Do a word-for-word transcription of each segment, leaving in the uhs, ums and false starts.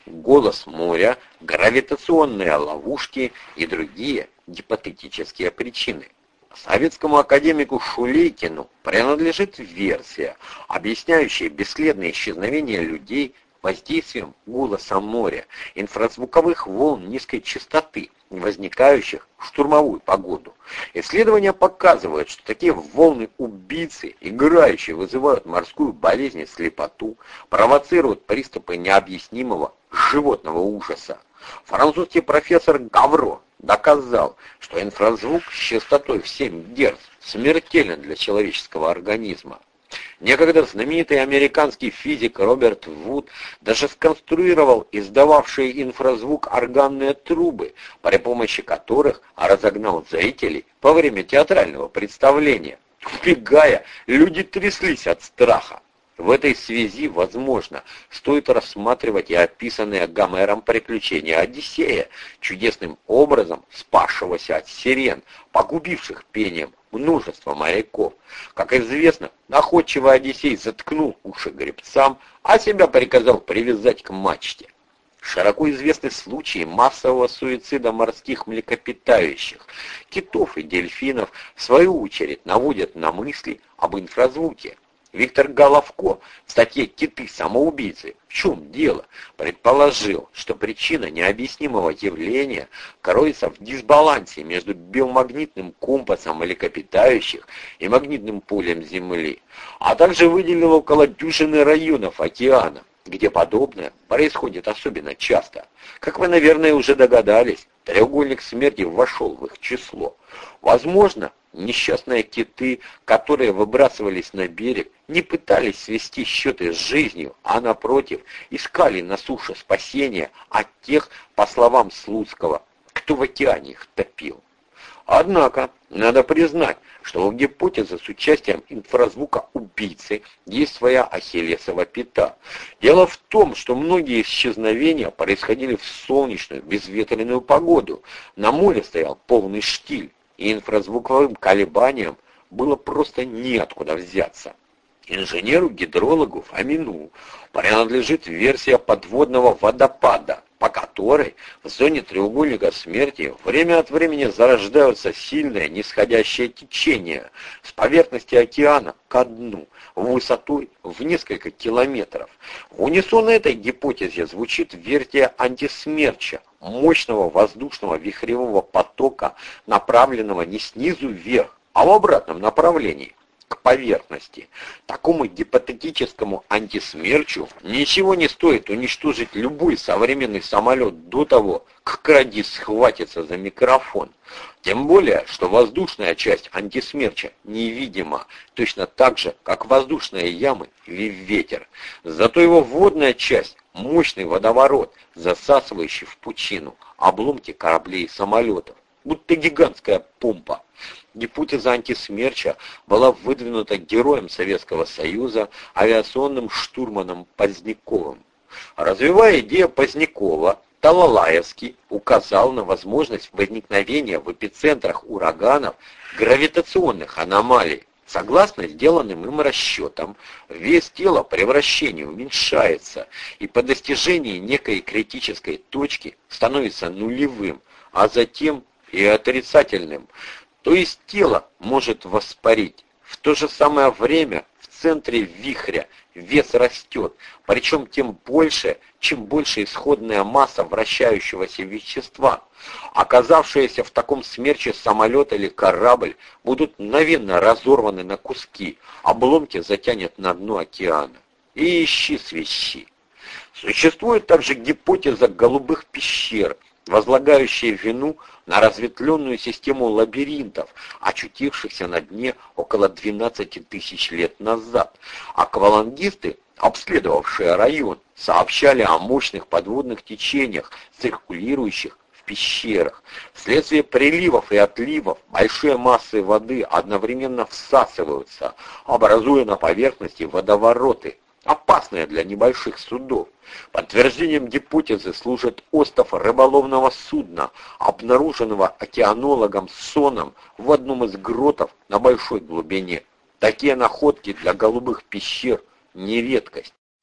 голос моря, гравитационные ловушки и другие гипотетические причины. Советскому академику Шулейкину принадлежит версия, объясняющая бесследное исчезновение людей воздействием голоса моря, инфразвуковых волн низкой частоты, возникающих в штурмовую погоду. Исследования показывают, что такие волны-убийцы, играющие, вызывают морскую болезнь и слепоту, провоцируют приступы необъяснимого животного ужаса. Французский профессор Гавро доказал, что инфразвук с частотой в семь герц смертелен для человеческого организма. Некогда знаменитый американский физик Роберт Вуд даже сконструировал издававшие инфразвук органные трубы, при помощи которых разогнал зрителей по время театрального представления. Убегая, люди тряслись от страха. В этой связи, возможно, стоит рассматривать и описанные Гомером приключения Одиссея, чудесным образом спасшегося от сирен, погубивших пением множество моряков. Как известно, находчивый Одиссей заткнул уши гребцам, а себя приказал привязать к мачте. Широко известны случаи массового суицида морских млекопитающих. Китов и дельфинов, в свою очередь, наводят на мысли об инфразвуке. Виктор Головко в статье «Киты-самоубийцы. В чем дело?» предположил, что причина необъяснимого явления кроется в дисбалансе между биомагнитным компасом млекопитающих и магнитным полем Земли, а также выделил около дюжины районов океана, где подобное происходит особенно часто. Как вы, наверное, уже догадались, треугольник смерти вошел в их число. Возможно, несчастные киты, которые выбрасывались на берег, не пытались свести счеты с жизнью, а напротив, искали на суше спасения от тех, по словам Слуцкого, кто в океане их топил. Однако, надо признать, что у гипотезы с участием инфразвука убийцы есть своя ахиллесова пята. Дело в том, что многие исчезновения происходили в солнечную, безветренную погоду. На море стоял полный штиль, и инфразвуковым колебаниям было просто неоткуда взяться. Инженеру-гидрологу Фомину принадлежит версия подводного водопада, по которой в зоне треугольника смерти время от времени зарождаются сильные нисходящие течения с поверхности океана ко дну, высотой в несколько километров. В унисон этой гипотезе звучит версия антисмерча, мощного воздушного вихревого потока, направленного не снизу вверх, а в обратном направлении, к поверхности. Такому гипотетическому антисмерчу ничего не стоит уничтожить любой современный самолет до того, как Кради схватится за микрофон. Тем более, что воздушная часть антисмерча невидима, точно так же, как воздушные ямы или ветер. Зато его водная часть – мощный водоворот, засасывающий в пучину обломки кораблей и самолетов, будто гигантская помпа. Гипотеза антисмерча была выдвинута героем Советского Союза, авиационным штурманом Поздняковым. Развивая идею Позднякова, Талалаевский указал на возможность возникновения в эпицентрах ураганов гравитационных аномалий. Согласно сделанным им расчетам, вес тела при вращении уменьшается и по достижении некой критической точки становится нулевым, а затем и отрицательным. То есть тело может воспарить. В то же самое время в центре вихря вес растет, причем тем больше, чем больше исходная масса вращающегося вещества. Оказавшиеся в таком смерче самолет или корабль будут мгновенно разорваны на куски, обломки затянет на дно океана. И ищи свищи. Существует также гипотеза голубых пещер, возлагающая вину на разветвленную систему лабиринтов, очутившихся на дне около двенадцати тысяч лет назад. Аквалангисты, обследовавшие район, сообщали о мощных подводных течениях, циркулирующих в пещерах. Вследствие приливов и отливов большие массы воды одновременно всасываются, образуя на поверхности водовороты, опасные для небольших судов. Подтверждением гипотезы служит остов рыболовного судна, обнаруженного океанологом Соном в одном из гротов на большой глубине. Такие находки для голубых пещер не редкость.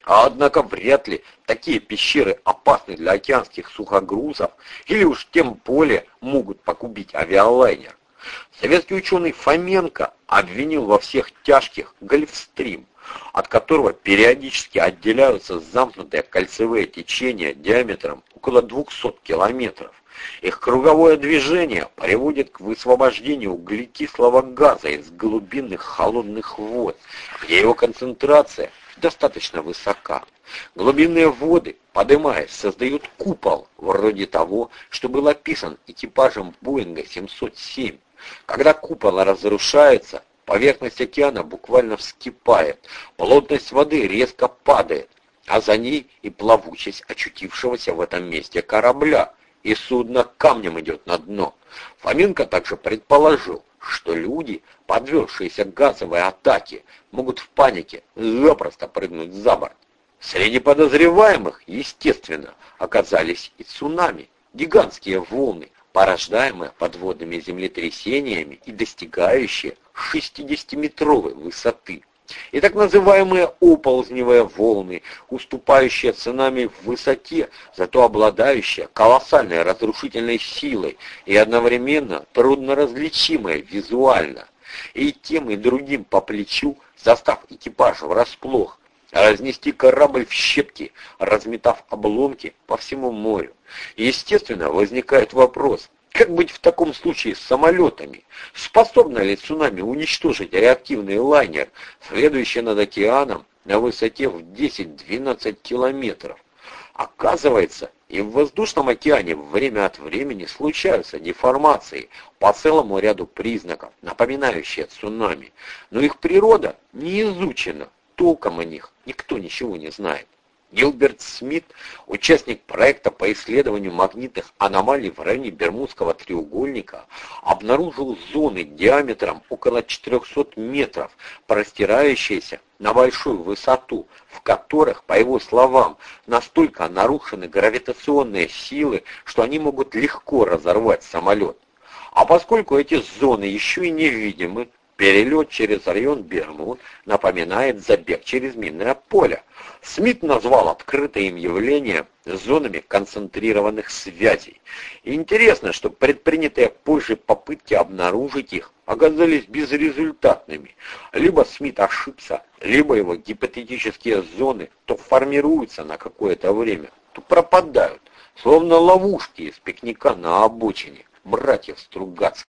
А однако вряд ли такие пещеры опасны для океанских сухогрузов или уж тем более могут погубить авиалайнер. Советский ученый Фоменко обвинил во всех тяжких Гольфстрим, от которого периодически отделяются замкнутые кольцевые течения диаметром около двухсот километров. Их круговое движение приводит к высвобождению углекислого газа из глубинных холодных вод, где его концентрация достаточно высока. Глубинные воды, поднимаясь, создают купол, вроде того, что был описан экипажем Боинга семьсот семь. Когда купол разрушается, поверхность океана буквально вскипает, плотность воды резко падает, а за ней и плавучесть очутившегося в этом месте корабля, и судно камнем идет на дно. Фоменко также предположил, что люди, подвергшиеся газовой атаке, могут в панике запросто прыгнуть за борт. Среди подозреваемых, естественно, оказались и цунами, гигантские волны, порождаемые подводными землетрясениями и достигающие шестидесятиметровой высоты. И так называемые оползневые волны, уступающие цунами в высоте, зато обладающие колоссальной разрушительной силой и одновременно трудно различимые визуально. И тем и другим по плечу, застав экипаж врасплох, разнести корабль в щепки, разметав обломки по всему морю. Естественно, возникает вопрос, как быть в таком случае с самолетами? Способна ли цунами уничтожить реактивный лайнер, следующий над океаном на высоте в десять-двенадцать километров? Оказывается, и в воздушном океане время от времени случаются деформации по целому ряду признаков, напоминающие цунами, но их природа не изучена, толком о них никто ничего не знает. Гилберт Смит, участник проекта по исследованию магнитных аномалий в районе Бермудского треугольника, обнаружил зоны диаметром около четырехсот метров, простирающиеся на большую высоту, в которых, по его словам, настолько нарушены гравитационные силы, что они могут легко разорвать самолет. А поскольку эти зоны еще и невидимы, перелет через район Бермуд напоминает забег через минное поле. Смит назвал открытое им явление зонами концентрированных связей. И интересно, что предпринятые позже попытки обнаружить их оказались безрезультатными. Либо Смит ошибся, либо его гипотетические зоны то формируются на какое-то время, то пропадают, словно ловушки из пикника на обочине братьев Стругацких.